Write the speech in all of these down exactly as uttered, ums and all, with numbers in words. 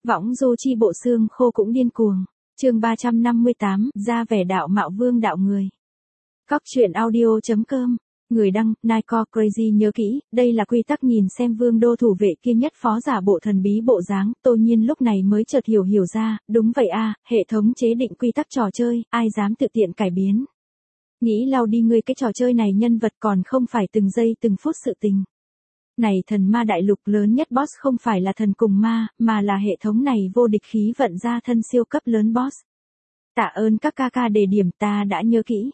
Võng du chi bộ xương khô cũng điên cuồng. Chương ba trăm năm mươi tám, ra vẻ đạo mạo vương đạo người. Cóc truyện audio chấm com. Người đăng, Nico Crazy nhớ kỹ, đây là quy tắc nhìn xem vương đô thủ vệ kia nhất phó giả bộ thần bí bộ dáng, Tô Nhiên lúc này mới chợt hiểu hiểu ra, đúng vậy a, hệ thống chế định quy tắc trò chơi, ai dám tự tiện cải biến. Nghĩ lau đi ngươi cái trò chơi này nhân vật còn không phải từng giây từng phút sự tình. Này thần ma đại lục lớn nhất boss không phải là thần cùng ma, mà là hệ thống này vô địch khí vận ra thân siêu cấp lớn boss. Tạ ơn các ca ca đề điểm ta đã nhớ kỹ.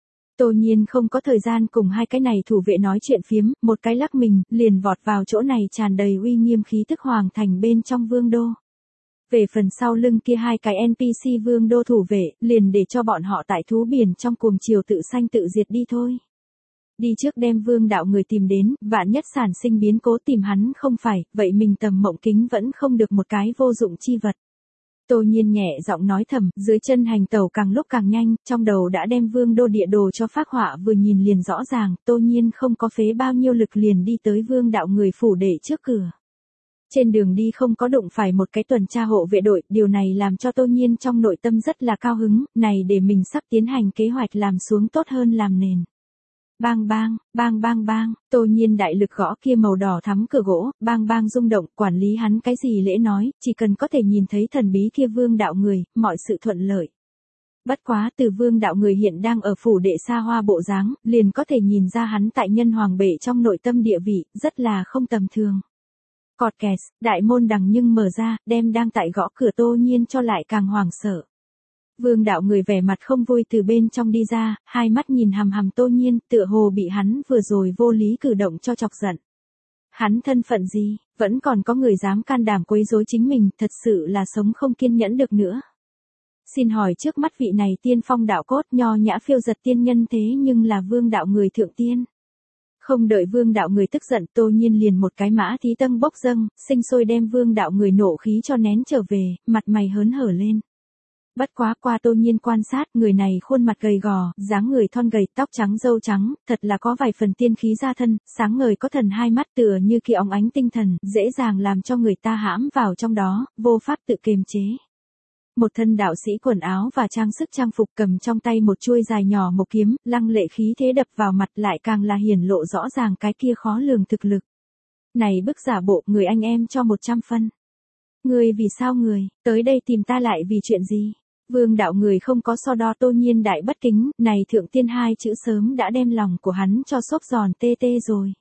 Tô Nhiên không có thời gian cùng hai cái này thủ vệ nói chuyện phiếm, một cái lắc mình, liền vọt vào chỗ này tràn đầy uy nghiêm khí tức hoàng thành bên trong vương đô. Về phần sau lưng kia hai cái en pê xê vương đô thủ vệ, liền để cho bọn họ tại thú biển trong cuồng chiều tự sanh tự diệt đi thôi. Đi trước đem vương đạo người tìm đến, vạn nhất sản sinh biến cố tìm hắn không phải, vậy mình tầm mộng kính vẫn không được một cái vô dụng chi vật. Tô Nhiên nhẹ giọng nói thầm, dưới chân hành tàu càng lúc càng nhanh, trong đầu đã đem vương đô địa đồ cho phác họa vừa nhìn liền rõ ràng, Tô Nhiên không có phế bao nhiêu lực liền đi tới vương đạo người phủ đệ trước cửa. Trên đường đi không có đụng phải một cái tuần tra hộ vệ đội, điều này làm cho Tô Nhiên trong nội tâm rất là cao hứng, này để mình sắp tiến hành kế hoạch làm xuống tốt hơn làm nền. Bang bang, bang bang bang, Tô Nhiên đại lực gõ kia màu đỏ thắm cửa gỗ, bang bang rung động, quản lý hắn cái gì lễ nói, chỉ cần có thể nhìn thấy thần bí kia vương đạo người, mọi sự thuận lợi. Bất quá từ vương đạo người hiện đang ở phủ đệ xa hoa bộ dáng, liền có thể nhìn ra hắn tại nhân hoàng bệ trong nội tâm địa vị, rất là không tầm thường. Cọt kẹt, đại môn đằng nhưng mở ra, đem đang tại gõ cửa Tô Nhiên cho lại càng hoảng sợ. Vương đạo người vẻ mặt không vui từ bên trong đi ra, hai mắt nhìn hằm hằm Tô Nhiên, tựa hồ bị hắn vừa rồi vô lý cử động cho chọc giận. Hắn thân phận gì, vẫn còn có người dám can đảm quấy rối chính mình, thật sự là sống không kiên nhẫn được nữa. Xin hỏi trước mắt vị này tiên phong đạo cốt nho nhã phiêu giật tiên nhân thế nhưng là vương đạo người thượng tiên. Không đợi vương đạo người tức giận, Tô Nhiên liền một cái mã thí tâm bốc dâng, sinh sôi đem vương đạo người nộ khí cho nén trở về, mặt mày hớn hở lên. Bất quá qua Tô Nhiên quan sát, người này khuôn mặt gầy gò, dáng người thon gầy, tóc trắng râu trắng, thật là có vài phần tiên khí ra thân, sáng ngời có thần hai mắt tựa như kia óng ánh tinh thần, dễ dàng làm cho người ta hãm vào trong đó, vô pháp tự kiềm chế. Một thân đạo sĩ quần áo và trang sức trang phục cầm trong tay một chuôi dài nhỏ một kiếm, lăng lệ khí thế đập vào mặt lại càng là hiển lộ rõ ràng cái kia khó lường thực lực. Này bức giả bộ người anh em cho một trăm phân. Người vì sao người, tới đây tìm ta lại vì chuyện gì? Vương đạo người không có so đo Tô Nhiên đại bất kính, này thượng tiên hai chữ sớm đã đem lòng của hắn cho xốp giòn tê tê rồi.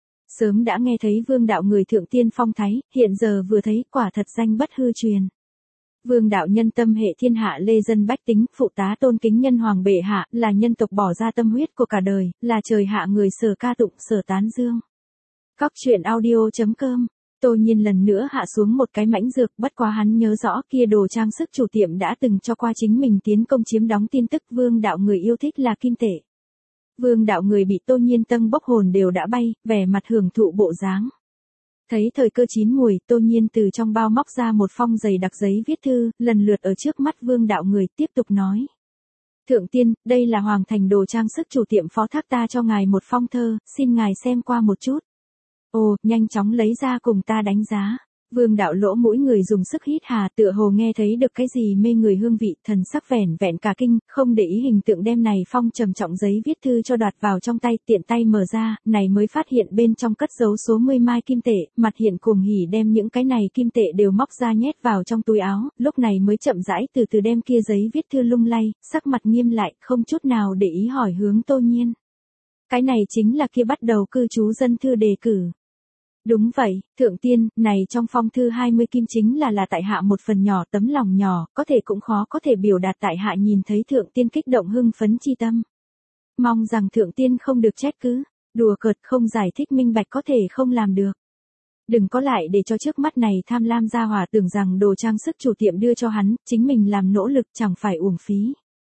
Sớm đã nghe thấy vương đạo người thượng tiên phong thái, hiện giờ vừa thấy quả thật danh bất hư truyền. Vương đạo nhân tâm hệ thiên hạ lê dân bách tính, phụ tá tôn kính nhân hoàng bệ hạ, là nhân tộc bỏ ra tâm huyết của cả đời, là trời hạ người sở ca tụng sở tán dương. Cóc truyện audio chấm com. Tô Nhiên lần nữa hạ xuống một cái mãnh dược, bất quá hắn nhớ rõ kia đồ trang sức chủ tiệm đã từng cho qua chính mình tiến công chiếm đóng tin tức vương đạo người yêu thích là kim tệ. Vương đạo người bị Tô Nhiên tâm bốc hồn đều đã bay, vẻ mặt hưởng thụ bộ dáng. Thấy thời cơ chín mùi, Tô Nhiên từ trong bao móc ra một phong dày đặc giấy viết thư, lần lượt ở trước mắt vương đạo người tiếp tục nói. Thượng tiên, đây là hoàng thành đồ trang sức chủ tiệm phó thác ta cho ngài một phong thơ, xin ngài xem qua một chút. Ồ, nhanh chóng lấy ra cùng ta đánh giá. Vương đạo lỗ mũi người dùng sức hít hà tựa hồ nghe thấy được cái gì mê người hương vị, thần sắc vẻn vẹn cả kinh, không để ý hình tượng đem này phong trầm trọng giấy viết thư cho đoạt vào trong tay, tiện tay mở ra, này mới phát hiện bên trong cất giấu số mươi mai kim tệ, mặt hiện cuồng hỉ đem những cái này kim tệ đều móc ra nhét vào trong túi áo, lúc này mới chậm rãi từ từ đem kia giấy viết thư lung lay, sắc mặt nghiêm lại, không chút nào để ý hỏi hướng Tô Nhiên. Cái này chính là kia bắt đầu cư trú dân thư đề cử. Đúng vậy, thượng tiên, này trong phong thư hai mươi kim chính là là tại hạ một phần nhỏ tấm lòng nhỏ, có thể cũng khó có thể biểu đạt tại hạ nhìn thấy thượng tiên kích động hưng phấn chi tâm. Mong rằng thượng tiên không được trách cứ, đùa cợt không giải thích minh bạch có thể không làm được. Đừng có lại để cho trước mắt này tham lam gia hỏa tưởng rằng đồ trang sức chủ tiệm đưa cho hắn, chính mình làm nỗ lực chẳng phải uổng phí.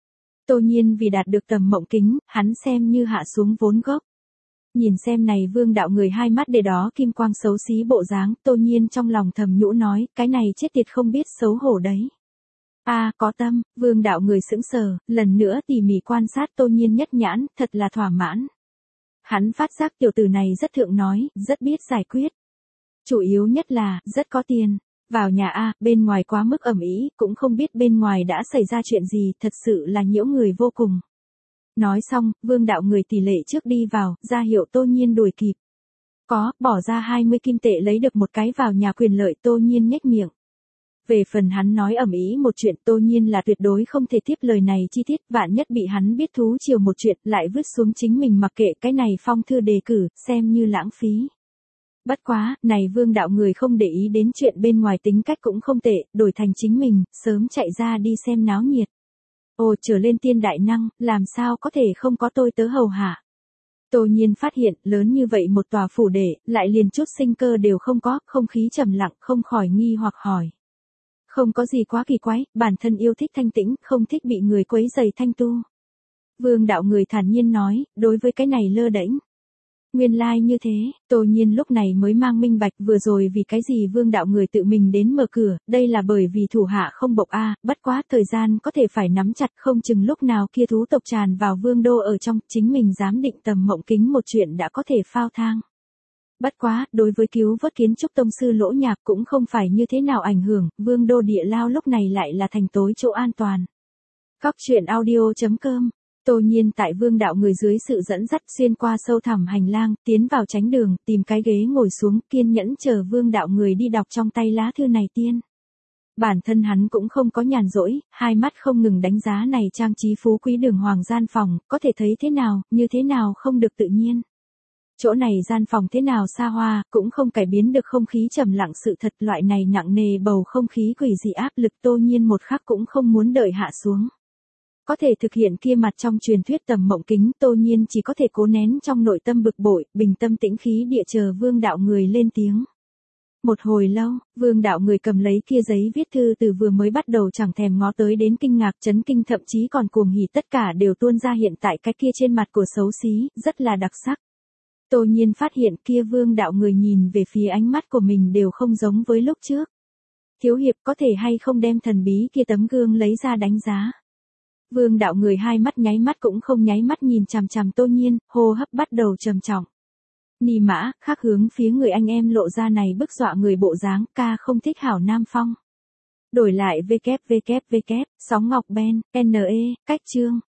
Tô Nhiên vì đạt được tầm mộng kính, hắn xem như hạ xuống vốn gốc. Nhìn xem này vương đạo người hai mắt để đó kim quang xấu xí bộ dáng, Tô Nhiên trong lòng thầm nhũ nói, cái này chết tiệt không biết xấu hổ đấy. A à, có tâm, vương đạo người sững sờ, lần nữa tỉ mỉ quan sát Tô Nhiên nhất nhãn, thật là thỏa mãn. Hắn phát giác tiểu tử này rất thượng nói, rất biết giải quyết. Chủ yếu nhất là, rất có tiền. Vào nhà a, bên ngoài quá mức ầm ĩ, cũng không biết bên ngoài đã xảy ra chuyện gì, thật sự là nhiễu người vô cùng. Nói xong, Vương đạo người tỷ lệ trước đi vào, ra hiệu Tô Nhiên đuổi kịp. Có, bỏ ra hai mươi kim tệ lấy được một cái vào nhà quyền lợi, Tô Nhiên nhếch miệng. Về phần hắn nói ầm ĩ một chuyện, Tô Nhiên là tuyệt đối không thể tiếp lời này chi tiết, vạn nhất bị hắn biết thú chiều một chuyện, lại vứt xuống chính mình mặc kệ cái này phong thư đề cử, xem như lãng phí. Bất quá, này Vương đạo người không để ý đến chuyện bên ngoài, tính cách cũng không tệ, đổi thành chính mình, sớm chạy ra đi xem náo nhiệt. Ồ, trở lên tiên đại năng, làm sao có thể không có tôi tớ hầu hạ. Tô Nhiên phát hiện, lớn như vậy một tòa phủ đệ, lại liền chút sinh cơ đều không có, không khí trầm lặng, không khỏi nghi hoặc hỏi. Không có gì quá kỳ quái, bản thân yêu thích thanh tĩnh, không thích bị người quấy rầy thanh tu. Vương đạo người thản nhiên nói, đối với cái này lơ đễnh. Nguyên lai like như thế, Tô Nhiên lúc này mới mang minh bạch vừa rồi vì cái gì Vương đạo người tự mình đến mở cửa, đây là bởi vì thủ hạ không bộc a, bất quá thời gian có thể phải nắm chặt, không chừng lúc nào kia thú tộc tràn vào Vương đô ở trong, chính mình dám định tầm mộng kính một chuyện đã có thể phao thang. Bất quá, đối với cứu vớt kiến trúc tông sư Lỗ Nhạc cũng không phải như thế nào ảnh hưởng, Vương đô địa lao lúc này lại là thành tối chỗ an toàn. Góc truyện audio chấm com. Tô Nhiên tại Vương đạo người dưới sự dẫn dắt xuyên qua sâu thẳm hành lang, tiến vào tránh đường, tìm cái ghế ngồi xuống, kiên nhẫn chờ Vương đạo người đi đọc trong tay lá thư này tiên. Bản thân hắn cũng không có nhàn rỗi, hai mắt không ngừng đánh giá này trang trí phú quý đường hoàng gian phòng, có thể thấy thế nào, như thế nào không được tự nhiên. Chỗ này gian phòng thế nào xa hoa, cũng không cải biến được không khí trầm lặng, sự thật loại này nặng nề bầu không khí quỷ dị áp lực Tô Nhiên một khắc cũng không muốn đợi hạ xuống. Có thể thực hiện kia mặt trong truyền thuyết tầm mộng kính, Tô Nhiên chỉ có thể cố nén trong nội tâm bực bội, bình tâm tĩnh khí địa chờ Vương đạo người lên tiếng. Một hồi lâu, Vương đạo người cầm lấy kia giấy viết thư từ vừa mới bắt đầu chẳng thèm ngó tới đến kinh ngạc, chấn kinh, thậm chí còn cuồng hỉ, tất cả đều tuôn ra hiện tại cái kia trên mặt của xấu xí, rất là đặc sắc. Tô Nhiên phát hiện kia Vương đạo người nhìn về phía ánh mắt của mình đều không giống với lúc trước. Thiếu hiệp có thể hay không đem thần bí kia tấm gương lấy ra đánh giá. Vương đạo người hai mắt nháy mắt cũng không nháy mắt nhìn chằm chằm Tô Nhiên, hô hấp bắt đầu trầm trọng. Nì mã, khác hướng phía người anh em lộ ra này bức dọa người bộ dáng, ca không thích hảo nam phong. Đổi lại www, sóng ngọc ben, ne, cách chương.